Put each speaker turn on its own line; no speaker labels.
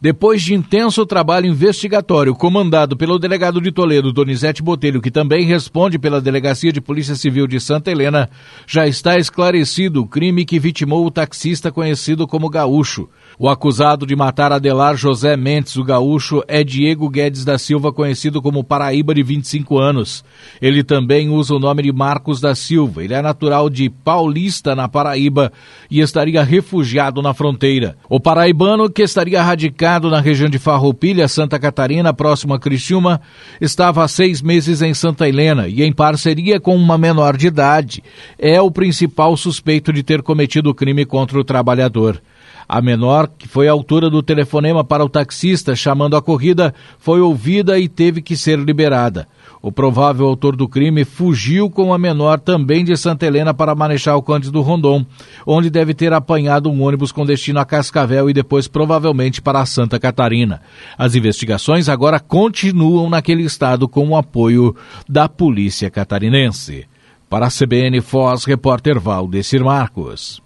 Depois de intenso trabalho investigatório comandado pelo delegado de Toledo, Donizete Botelho, que também responde pela Delegacia de Polícia Civil de Santa Helena, já está esclarecido o crime que vitimou o taxista conhecido como Gaúcho. O acusado de matar Adelar José Mendes, o Gaúcho, é Diego Guedes da Silva, conhecido como Paraíba, de 25 anos. Ele também usa o nome de Marcos da Silva. Ele é natural de Paulista, na Paraíba, e estaria refugiado na fronteira. O paraibano, que estaria radicado na região de Farroupilha, Santa Catarina, próximo a Criciúma, estava há 6 meses em Santa Helena e, em parceria com uma menor de idade, é o principal suspeito de ter cometido o crime contra o trabalhador. A menor, que foi a autora do telefonema para o taxista chamando a corrida, foi ouvida e teve que ser liberada. O provável autor do crime fugiu com a menor, também de Santa Helena, para Marechal Cândido Rondon, onde deve ter apanhado um ônibus com destino a Cascavel e depois provavelmente para Santa Catarina. As investigações agora continuam naquele estado com o apoio da polícia catarinense. Para a CBN Foz, repórter Valdecir Marcos.